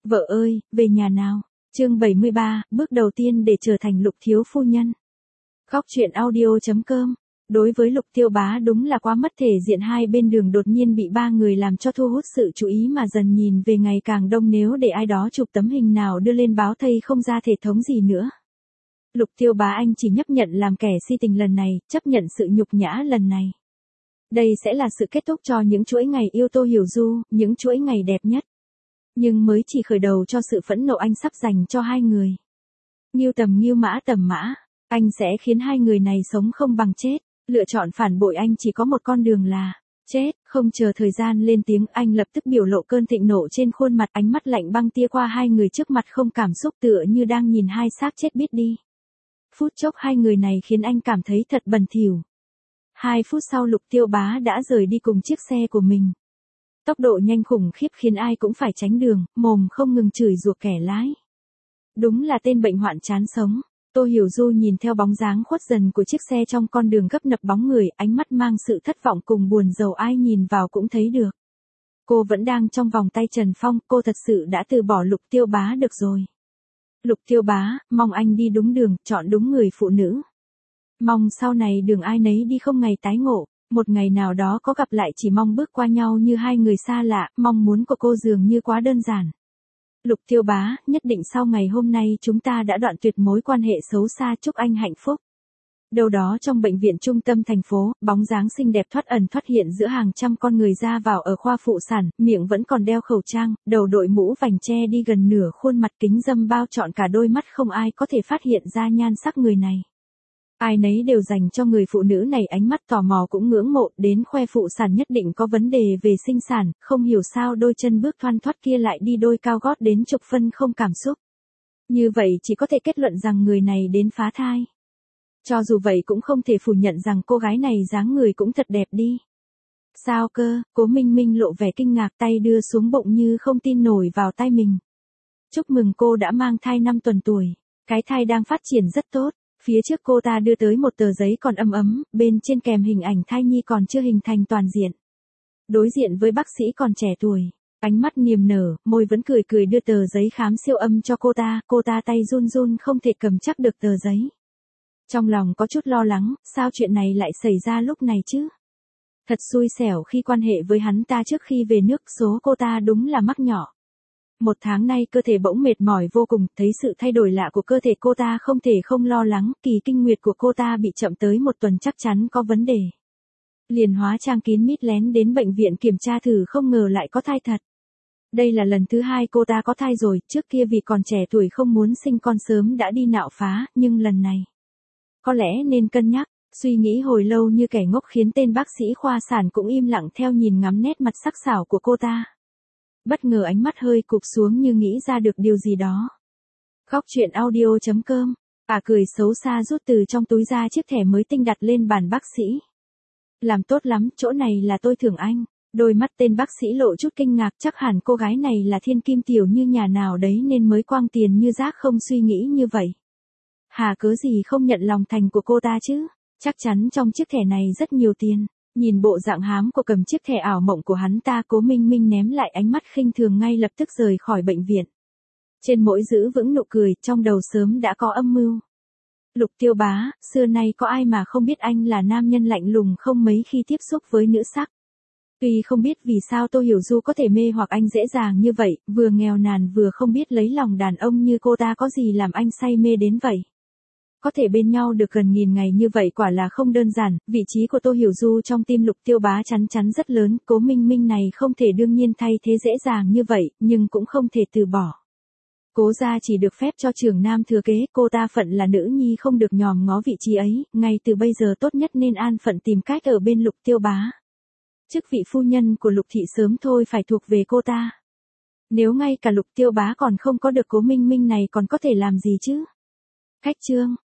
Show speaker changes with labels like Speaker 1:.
Speaker 1: Vợ ơi, về nhà nào. Chương 73, bước đầu tiên để trở thành Lục thiếu phu nhân. Góc truyện audio.com. Đối với Lục Tiêu Bá đúng là quá mất thể diện, hai bên đường đột nhiên bị ba người làm cho thu hút sự chú ý mà dần nhìn về ngày càng đông, nếu để ai đó chụp tấm hình nào đưa lên báo thây không ra thể thống gì nữa. Lục Tiêu Bá anh chỉ chấp nhận làm kẻ si tình lần này, chấp nhận sự nhục nhã lần này. Đây sẽ là sự kết thúc cho những chuỗi ngày yêu Tô Hiểu Du, những chuỗi ngày đẹp nhất. Nhưng mới chỉ khởi đầu cho sự phẫn nộ anh sắp dành cho hai người. Nghiêu tầm nghiêu mã tầm mã, anh sẽ khiến hai người này sống không bằng chết. Lựa chọn phản bội anh chỉ có một con đường là chết. Không chờ thời gian lên tiếng, anh lập tức biểu lộ cơn thịnh nộ trên khuôn mặt, ánh mắt lạnh băng tia qua hai người trước mặt, không cảm xúc, tựa như đang nhìn hai xác chết biết đi. Phút chốc hai người này khiến anh cảm thấy thật bẩn thỉu. 2 phút sau Lục Tiêu Bá đã rời đi cùng chiếc xe của mình. Tốc độ nhanh khủng khiếp khiến ai cũng phải tránh đường, mồm không ngừng chửi rủa kẻ lái. Đúng là tên bệnh hoạn chán sống. Tô Hiểu Du nhìn theo bóng dáng khuất dần của chiếc xe trong con đường gấp nập bóng người, ánh mắt mang sự thất vọng cùng buồn rầu, ai nhìn vào cũng thấy được. Cô vẫn đang trong vòng tay Trần Phong, cô thật sự đã từ bỏ Lục Tiêu Bá được rồi. Lục Tiêu Bá, mong anh đi đúng đường, chọn đúng người phụ nữ. Mong sau này đường ai nấy đi không ngày tái ngộ, một ngày nào đó có gặp lại chỉ mong bước qua nhau như hai người xa lạ, mong muốn của cô dường như quá đơn giản. Lục Tiêu Bá, nhất định sau ngày hôm nay chúng ta đã đoạn tuyệt mối quan hệ xấu xa, chúc anh hạnh phúc. Đâu đó trong bệnh viện trung tâm thành phố, bóng dáng xinh đẹp thoát ẩn thoát hiện giữa hàng trăm con người ra vào ở khoa phụ sản, miệng vẫn còn đeo khẩu trang, đầu đội mũ vành che đi gần nửa khuôn mặt, kính râm bao trọn cả đôi mắt, không ai có thể phát hiện ra nhan sắc người này. Ai nấy đều dành cho người phụ nữ này ánh mắt tò mò cũng ngưỡng mộ, đến khoe phụ sản nhất định có vấn đề về sinh sản, không hiểu sao đôi chân bước thoăn thoắt kia lại đi đôi cao gót đến chục phân không cảm xúc. Như vậy chỉ có thể kết luận rằng người này đến phá thai. Cho dù vậy cũng không thể phủ nhận rằng cô gái này dáng người cũng thật đẹp đi. Sao cơ, Cố Minh Minh lộ vẻ kinh ngạc, tay đưa xuống bụng như không tin nổi vào tay mình. Chúc mừng cô đã mang thai 5 tuần tuổi, cái thai đang phát triển rất tốt. Phía trước cô ta đưa tới một tờ giấy còn ấm ấm, bên trên kèm hình ảnh thai nhi còn chưa hình thành toàn diện. Đối diện với bác sĩ còn trẻ tuổi, ánh mắt niềm nở, môi vẫn cười cười đưa tờ giấy khám siêu âm cho cô ta tay run run không thể cầm chắc được tờ giấy. Trong lòng có chút lo lắng, sao chuyện này lại xảy ra lúc này chứ? Thật xui xẻo khi quan hệ với hắn ta trước khi về nước, số cô ta đúng là mắc nhỏ. 1 tháng nay cơ thể bỗng mệt mỏi vô cùng, thấy sự thay đổi lạ của cơ thể cô ta không thể không lo lắng, kỳ kinh nguyệt của cô ta bị chậm tới 1 tuần chắc chắn có vấn đề. Liền hóa trang kín mít lén đến bệnh viện kiểm tra thử, không ngờ lại có thai thật. Đây là lần thứ 2 cô ta có thai rồi, trước kia vì còn trẻ tuổi không muốn sinh con sớm đã đi nạo phá, nhưng lần này có lẽ nên cân nhắc. Suy nghĩ hồi lâu như kẻ ngốc khiến tên bác sĩ khoa sản cũng im lặng theo nhìn ngắm nét mặt sắc sảo của cô ta. Bất ngờ ánh mắt hơi cụp xuống như nghĩ ra được điều gì đó. Góc truyện audio.com. Cười xấu xa rút từ trong túi ra chiếc thẻ mới tinh đặt lên bàn bác sĩ. Làm tốt lắm, chỗ này là tôi thưởng anh. Đôi mắt tên bác sĩ lộ chút kinh ngạc, chắc hẳn cô gái này là thiên kim tiểu như nhà nào đấy nên mới quăng tiền như rác, không suy nghĩ như vậy. Hà cớ gì không nhận lòng thành của cô ta chứ? Chắc chắn trong chiếc thẻ này rất nhiều tiền. Nhìn bộ dạng hám của cầm chiếc thẻ ảo mộng của hắn ta, Cố Minh Minh ném lại ánh mắt khinh thường ngay lập tức rời khỏi bệnh viện. Trên mỗi giữ vững nụ cười, trong đầu sớm đã có âm mưu. Lục Tiêu Bá, xưa nay có ai mà không biết anh là nam nhân lạnh lùng không mấy khi tiếp xúc với nữ sắc. Tuy không biết vì sao Tô Hiểu Du có thể mê hoặc anh dễ dàng như vậy, vừa nghèo nàn vừa không biết lấy lòng đàn ông như cô ta có gì làm anh say mê đến vậy. Có thể bên nhau được gần 1000 ngày như vậy quả là không đơn giản, vị trí của Tô Hiểu Du trong tim Lục Tiêu Bá chắn chắn rất lớn, Cố Minh Minh này không thể đương nhiên thay thế dễ dàng như vậy, nhưng cũng không thể từ bỏ. Cố gia chỉ được phép cho trưởng nam thừa kế, cô ta phận là nữ nhi không được nhòm ngó vị trí ấy, ngay từ bây giờ tốt nhất nên an phận tìm cách ở bên Lục Tiêu Bá. Chức vị phu nhân của Lục thị sớm thôi phải thuộc về cô ta. Nếu ngay cả Lục Tiêu Bá còn không có được Cố Minh Minh này còn có thể làm gì chứ? Khách trương.